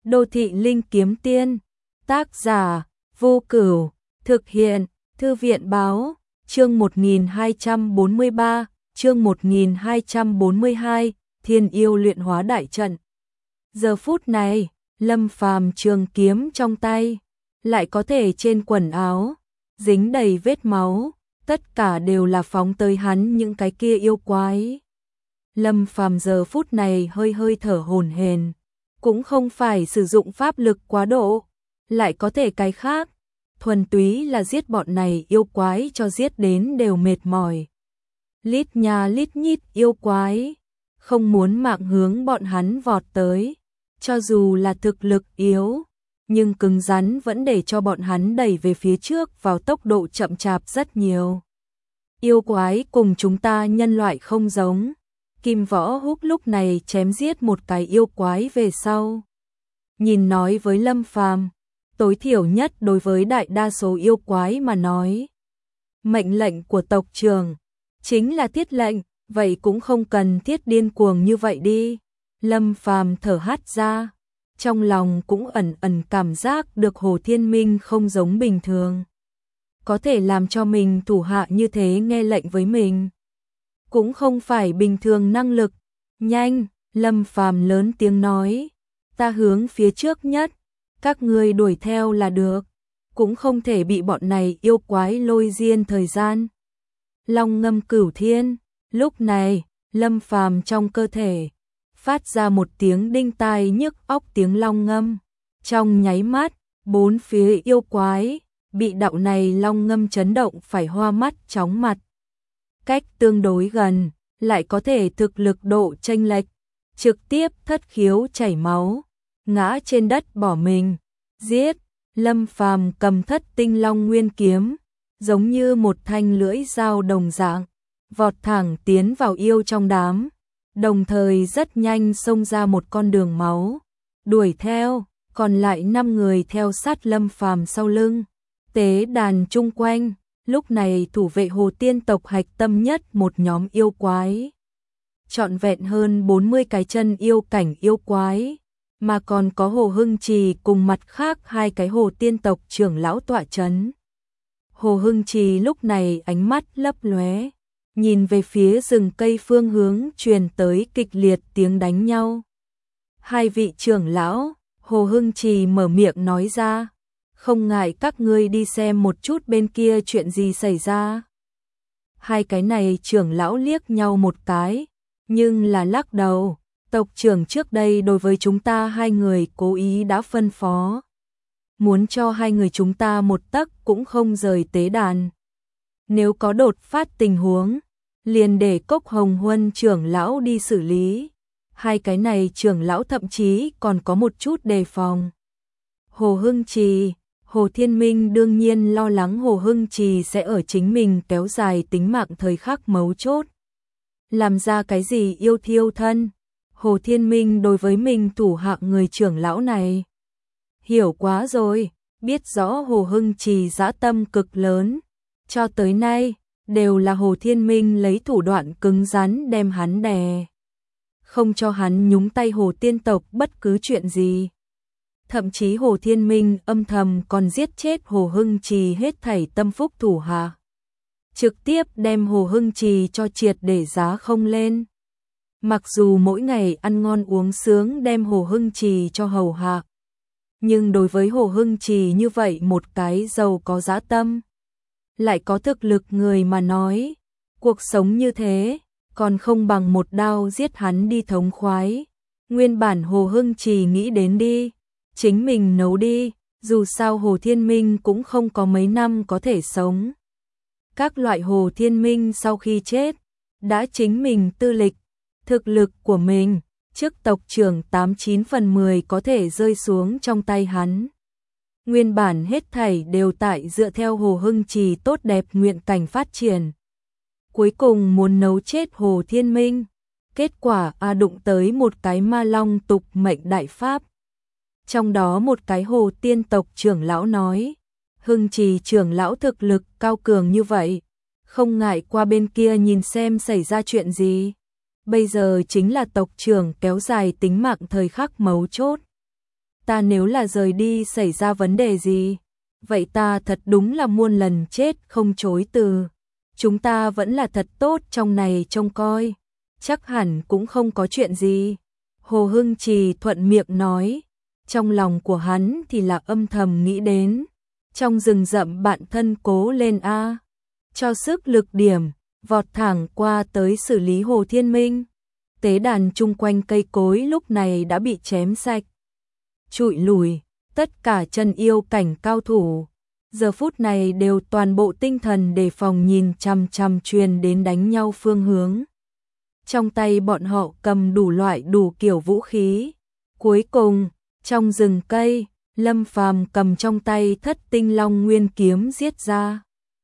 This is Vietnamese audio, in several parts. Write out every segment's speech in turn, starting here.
Đô thị linh kiếm tiên. Tác giả Vô Cửu. Thực hiện Thư viện báo. Chương 1243, chương 1242, Thiên yêu luyện hóa đại trận. Giờ phút này, Lâm Phàm trường kiếm trong tay, lại có thể trên quần áo dính đầy vết máu, tất cả đều là phóng tới hắn những cái kia yêu quái. Lâm Phàm giờ phút này hơi hơi thở hổn hển, cũng không phải sử dụng pháp lực quá độ, lại có thể cái khác, thuần túy là giết bọn này yêu quái cho giết đến đều mệt mỏi. Lít nhà lít nhít yêu quái, không muốn mạng hướng bọn hắn vọt tới, cho dù là thực lực yếu, nhưng cứng rắn vẫn để cho bọn hắn đẩy về phía trước vào tốc độ chậm chạp rất nhiều. Yêu quái cùng chúng ta nhân loại không giống. Kim Võ Húc lúc này chém giết một cái yêu quái về sau, nhìn nói với Lâm Phàm, tối thiểu nhất đối với đại đa số yêu quái mà nói, mệnh lệnh của tộc trưởng chính là thiết lệnh, vậy cũng không cần thiết điên cuồng như vậy đi. Lâm Phàm thở hắt ra, trong lòng cũng ẩn ẩn cảm giác được Hồ Thiên Minh không giống bình thường, có thể làm cho mình thủ hạ như thế nghe lệnh với mình, cũng không phải bình thường năng lực. Nhanh, Lâm Phàm lớn tiếng nói, ta hướng phía trước nhất, các ngươi đuổi theo là được, cũng không thể bị bọn này yêu quái lôi diên thời gian. Long ngâm cửu thiên, lúc này, Lâm Phàm trong cơ thể phát ra một tiếng đinh tai nhức óc tiếng long ngâm, trong nháy mắt, bốn phía yêu quái bị đạo này long ngâm chấn động phải hoa mắt chóng mặt. Cách tương đối gần, lại có thể thực lực độ chênh lệch, trực tiếp thất khiếu chảy máu, ngã trên đất bỏ mình. Giết, Lâm Phàm cầm thất tinh long nguyên kiếm, giống như một thanh lưỡi dao đồng dạng, vọt thẳng tiến vào yêu trong đám, đồng thời rất nhanh xông ra một con đường máu, đuổi theo, còn lại 5 người theo sát Lâm Phàm sau lưng. Tế đàn chung quanh, lúc này thủ vệ Hồ Tiên tộc hạch tâm nhất một nhóm yêu quái. Trọn vẹn hơn 40 cái chân yêu cảnh yêu quái, mà còn có Hồ Hưng Trì cùng mặt khác 2 cái Hồ Tiên tộc trưởng lão tọa chấn. Hồ Hưng Trì lúc này ánh mắt lấp lóe, nhìn về phía rừng cây phương hướng truyền tới kịch liệt tiếng đánh nhau. 2 vị trưởng lão, Hồ Hưng Trì mở miệng nói ra, không ngại các ngươi đi xem một chút bên kia chuyện gì xảy ra. 2 cái này trưởng lão liếc nhau một cái, nhưng là lắc đầu, tộc trưởng trước đây đối với chúng ta 2 người cố ý đã phân phó, muốn cho 2 người chúng ta một tấc cũng không rời tế đàn. Nếu có đột phát tình huống, liền để Cốc Hồng Huân trưởng lão đi xử lý. 2 cái này trưởng lão thậm chí còn có một chút đề phòng. Hồ Hưng Trì, Hồ Thiên Minh đương nhiên lo lắng Hồ Hưng Trì sẽ ở chính mình kéo dài tính mạng thời khắc mấu chốt, làm ra cái gì yêu thiêu thân. Hồ Thiên Minh đối với mình thủ hạ người trưởng lão này hiểu quá rồi, biết rõ Hồ Hưng Trì dã tâm cực lớn, cho tới nay đều là Hồ Thiên Minh lấy thủ đoạn cứng rắn đem hắn đè, không cho hắn nhúng tay Hồ Tiên tộc bất cứ chuyện gì. Thậm chí Hồ Thiên Minh âm thầm còn giết chết Hồ Hưng Trì hết thảy tâm phúc thủ hạ, trực tiếp đem Hồ Hưng Trì cho triệt để giá không lên. Mặc dù mỗi ngày ăn ngon uống sướng đem Hồ Hưng Trì cho hầu hạ, nhưng đối với Hồ Hưng Trì như vậy một cái giàu có dã tâm, lại có thực lực người mà nói, cuộc sống như thế, còn không bằng một đao giết hắn đi thống khoái. Nguyên bản Hồ Hưng Trì nghĩ đến đi, chính mình nấu đi, dù sao Hồ Thiên Minh cũng không có mấy năm có thể sống. Các loại Hồ Thiên Minh sau khi chết, đã chính mình tư lịch, thực lực của mình, trước tộc trưởng 89 phần 10 có thể rơi xuống trong tay hắn. Nguyên bản hết thảy đều tại dựa theo Hồ Hưng Trì tốt đẹp nguyện cảnh phát triển. Cuối cùng muốn nấu chết Hồ Thiên Minh, kết quả đụng tới một cái ma long tục mệnh đại pháp. Trong đó một cái Hồ Tiên tộc trưởng lão nói, Hưng Trì trưởng lão thực lực cao cường như vậy, không ngại qua bên kia nhìn xem xảy ra chuyện gì. Bây giờ chính là tộc trưởng kéo dài tính mạng thời khắc mấu chốt. ta nếu là rời đi xảy ra vấn đề gì, vậy ta thật đúng là muôn lần chết không chối từ. Chúng ta vẫn là thật tốt trong này trông coi, chắc hẳn cũng không có chuyện gì. Hồ Hưng Trì thuận miệng nói, trong lòng của hắn thì là âm thầm nghĩ đến, trong rừng rậm bạn thân cố lên a, cho sức lực điểm, vọt thẳng qua tới xử lý Hồ Thiên Minh. Tế đàn chung quanh cây cối lúc này đã bị chém sạch, trụi lùi, tất cả chân yêu cảnh cao thủ giờ phút này đều toàn bộ tinh thần đề phòng nhìn chằm chằm truyền đến đánh nhau phương hướng. Trong tay bọn họ cầm đủ loại đủ kiểu vũ khí. Cuối cùng, trong rừng cây, Lâm Phàm cầm trong tay Thất Tinh Long Nguyên kiếm giết ra.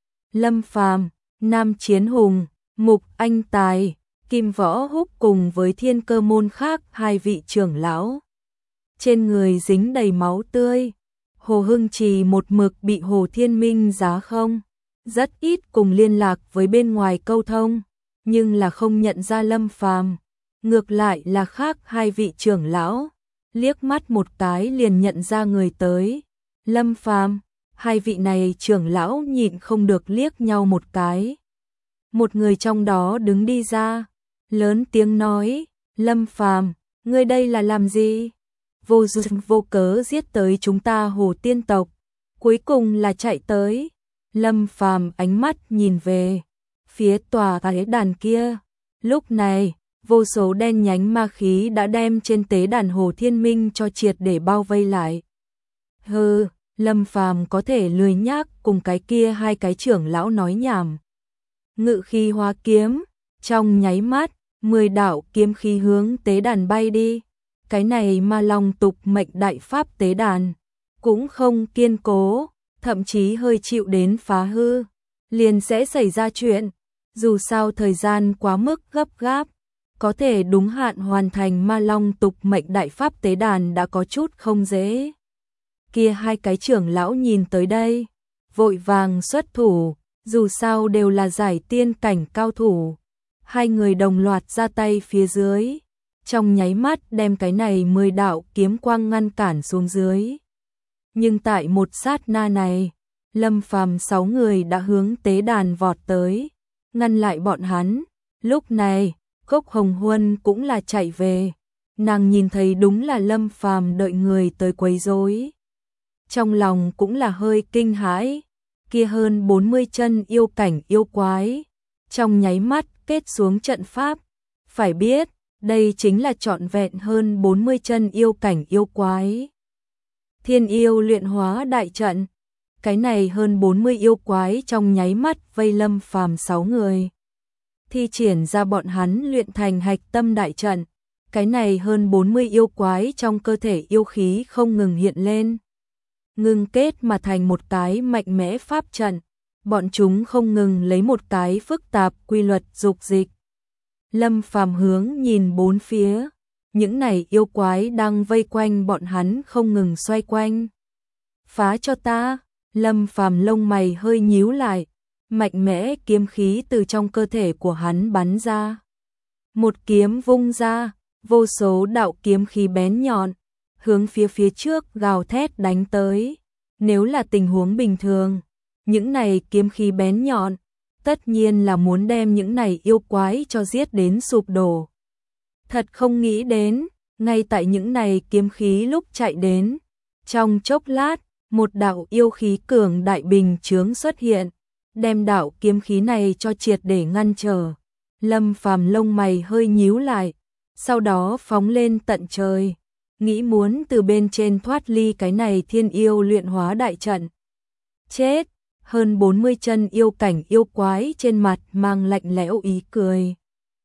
Lâm Phàm, Nam Chiến Hùng, Mục Anh Tài, Kim Võ Húc cùng với Thiên Cơ môn khác hai vị trưởng lão. Trên người dính đầy máu tươi. Hồ Hưng Trì một mực bị Hồ Thiên Minh giá không, rất ít cùng liên lạc với bên ngoài câu thông, nhưng là không nhận ra Lâm Phàm. Ngược lại là khác hai vị trưởng lão, liếc mắt một cái liền nhận ra người tới. Lâm Phàm, hai vị này trưởng lão nhịn không được liếc nhau một cái. Một người trong đó đứng đi ra, lớn tiếng nói, Lâm Phàm, ngươi đây là làm gì? Vô duyên vô cớ giết tới chúng ta Hồ Tiên tộc, cuối cùng là chạy tới. Lâm Phàm ánh mắt nhìn về phía tòa tế đàn kia. Lúc này, vô số đen nhánh ma khí đã đem trên tế đàn Hồ Thiên Minh cho triệt để bao vây lại. Hừ, Lâm Phàm có thể lười nhác cùng cái kia hai cái trưởng lão nói nhảm. Ngự khí hóa kiếm, trong nháy mắt, 10 đạo kiếm khí hướng tế đàn bay đi. Cái này Ma Long tục mệnh đại pháp tế đàn cũng không kiên cố, thậm chí hơi chịu đến phá hư, liền sẽ xảy ra chuyện. Dù sao thời gian quá mức gấp gáp, có thể đúng hạn hoàn thành Ma Long tục mệnh đại pháp tế đàn đã có chút không dễ. Kia hai cái trưởng lão nhìn tới đây, vội vàng xuất thủ, dù sao đều là giải tiên cảnh cao thủ. Hai người đồng loạt ra tay phía dưới, trong nháy mắt đem cái này 10 đạo kiếm quang ngăn cản xuống dưới. Nhưng tại một sát na này, Lâm Phàm 6 người đã hướng tế đàn vọt tới, ngăn lại bọn hắn. Lúc này, Cốc Hồng Huân cũng là chạy về, nàng nhìn thấy đúng là Lâm Phàm đợi người tới quấy rối. Trong lòng cũng là hơi kinh hãi, kia hơn 40 chân yêu cảnh yêu quái, trong nháy mắt kết xuống trận pháp. Phải biết, đây chính là trọn vẹn hơn 40 chân yêu cảnh yêu quái. Thiên yêu luyện hóa đại trận, cái này hơn 40 yêu quái trong nháy mắt vây Lâm Phàm 6 người. Thi triển ra bọn hắn luyện thành hạch tâm đại trận, cái này hơn 40 yêu quái trong cơ thể yêu khí không ngừng hiện lên, ngưng kết mà thành một cái mạnh mẽ pháp trận. Bọn chúng không ngừng lấy một cái phức tạp quy luật dục dịch. Lâm Phàm hướng nhìn bốn phía, những này yêu quái đang vây quanh bọn hắn không ngừng xoay quanh. Phá cho ta! Lâm Phàm lông mày hơi nhíu lại, mạnh mẽ kiếm khí từ trong cơ thể của hắn bắn ra. Một kiếm vung ra, vô số đạo kiếm khí bén nhọn, hướng phía trước gào thét đánh tới. Nếu là tình huống bình thường, những này kiếm khí bén nhọn, tất nhiên là muốn đem những này yêu quái cho giết đến sụp đổ. Thật không nghĩ đến, ngay tại những này kiếm khí lúc chạy đến, trong chốc lát, một đạo yêu khí cường đại bình chướng xuất hiện, đem đạo kiếm khí này cho triệt để ngăn trở. Lâm Phàm lông mày hơi nhíu lại, sau đó phóng lên tận trời, nghĩ muốn từ bên trên thoát ly cái này thiên yêu luyện hóa đại trận. Chết! Hơn 40 chân yêu cảnh yêu quái trên mặt mang lạnh lẽo ý cười.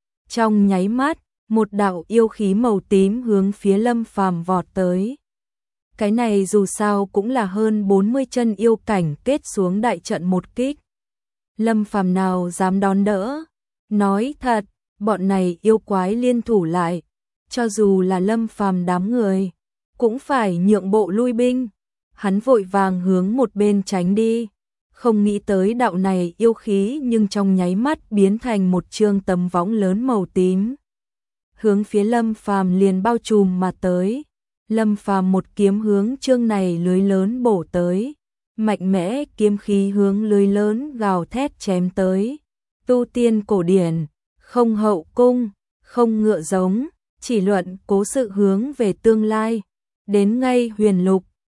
Trong nháy mắt, một đạo yêu khí màu tím hướng phía Lâm Phàm vọt tới. Cái này dù sao cũng là hơn 40 chân yêu cảnh kết xuống đại trận một kích. Lâm Phàm nào dám đón đỡ? Nói thật, bọn này yêu quái liên thủ lại, cho dù là Lâm Phàm đám người, cũng phải nhượng bộ lui binh. Hắn vội vàng hướng một bên tránh đi, không nghĩ tới đạo này yêu khí nhưng trong nháy mắt biến thành một trương tấm võng lớn màu tím. Hướng phía Lâm Phàm liền bao trùm mà tới. Lâm Phàm một kiếm hướng chương này lưới lớn bổ tới, mạnh mẽ kiếm khí hướng lưới lớn gào thét chém tới. Tu tiên cổ điển, không hậu cung, không ngựa giống, chỉ luận cố sự hướng về tương lai. Đến ngay huyền lục,